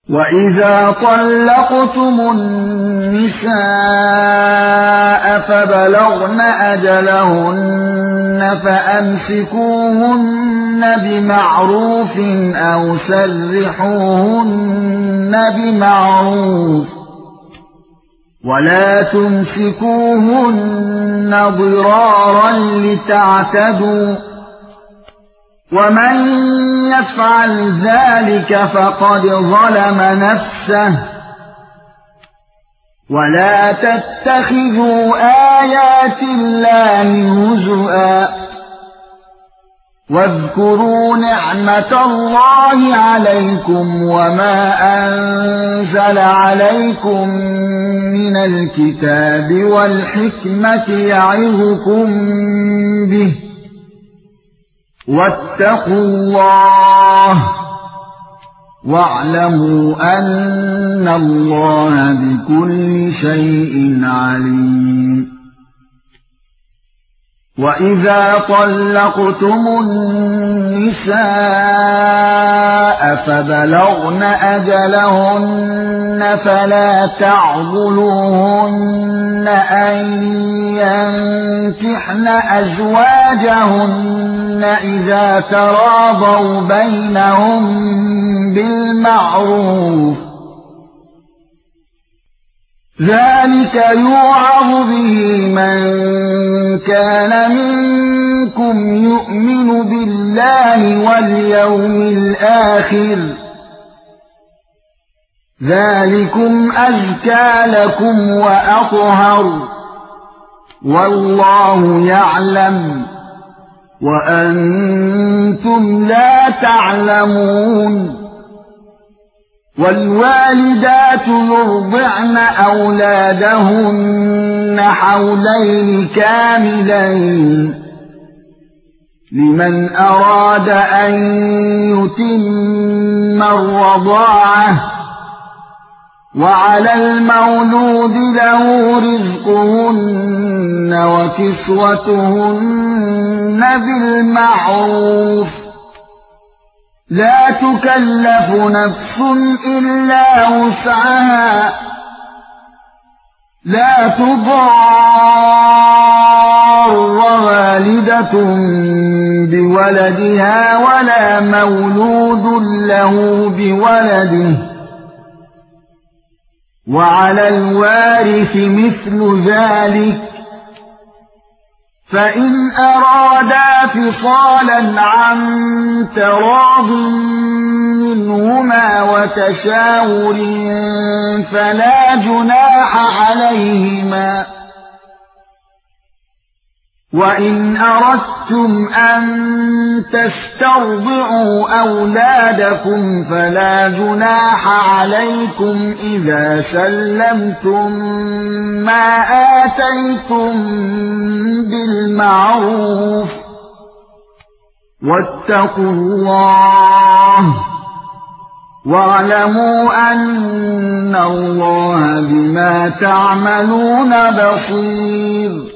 وَإِذَا طَلَّقْتُمُ النِّسَاءَ فَبَلَغْنَ أَجَلَهُنَّ فَأَمْسِكُوهُنَّ بِمَعْرُوفٍ أَوْ سَرِّحُوهُنَّ بِمَعْرُوفٍ وَلَا تُمْسِكُوهُنَّ ضِرَارًا لِتَعْتَدُوا وَمَن يَفْعَلْ ذَلِكَ فَقَدْ ظَلَمَ نَفْسَهُ وَلَا تَتَّخِذُوا آيَاتِ اللَّهِ هُزُوًا وَاذْكُرُوا نِعْمَةَ اللَّهِ عَلَيْكُمْ وَمَا أَنزَلَ عَلَيْكُمْ مِنَ الْكِتَابِ وَالْحِكْمَةِ يَعِظُكُم بِهِ وَاتَّقُوا اللَّهَ وَاعْلَمُوا أَنَّ اللَّهَ بِكُلِّ شَيْءٍ عَلِيمٌ وَإِذَا طَلَّقْتُمُ النِّسَاءَ فَبَلَغْنَ أَجَلَهُنَّ فَلَا تَعْضُلُوهُنَّ أَن يَنكِحْنَ أَزْوَاجَهُنَّ إِذَا تَرَاضَوْا بَيْنَهُم بِالْمَعْرُوفِ ذَلِكَ يُوعَظُ بِهِ مَن كَانَ مِنكُمْ يُؤْمِنُ بِاللَّهِ وَالْيَوْمِ الْآخِرِ ذَلِكُمْ أَزْكَى لَكُمْ وَأَطْهَرُ وَاللَّهُ يَعْلَمُ وَأَنْتُمْ لَا تَعْلَمُونَ وَالْوَالِدَاتُ يُرْضِعْنَ أَوْلَادَهُنَّ حَوْلَيْنِ كَامِلَيْنِ لِمَنْ أَرَادَ أَن يُتِمَّ الرَّضَاعَةَ وَعَلَى الْمَوْلُودِ لَهُ رِزْقُهُنَّ وَكِسْوَتُهُنَّ بِالْمَعْرُوفِ لا تكلف نفس إلا وسعها لا تضار والدة بولدها ولا مولود له بولده وعلى الوارث مثل ذلك فإن أرادا فصالا عن تراض منهما وتشاور فلا جناح عليهما وإن أردتم أن تسترضعوا أولادكم فلا جناح عليكم إذا سلمتم ما آتيتم بالمعروف واتقوا الله واعلموا أن الله بما تعملون بصير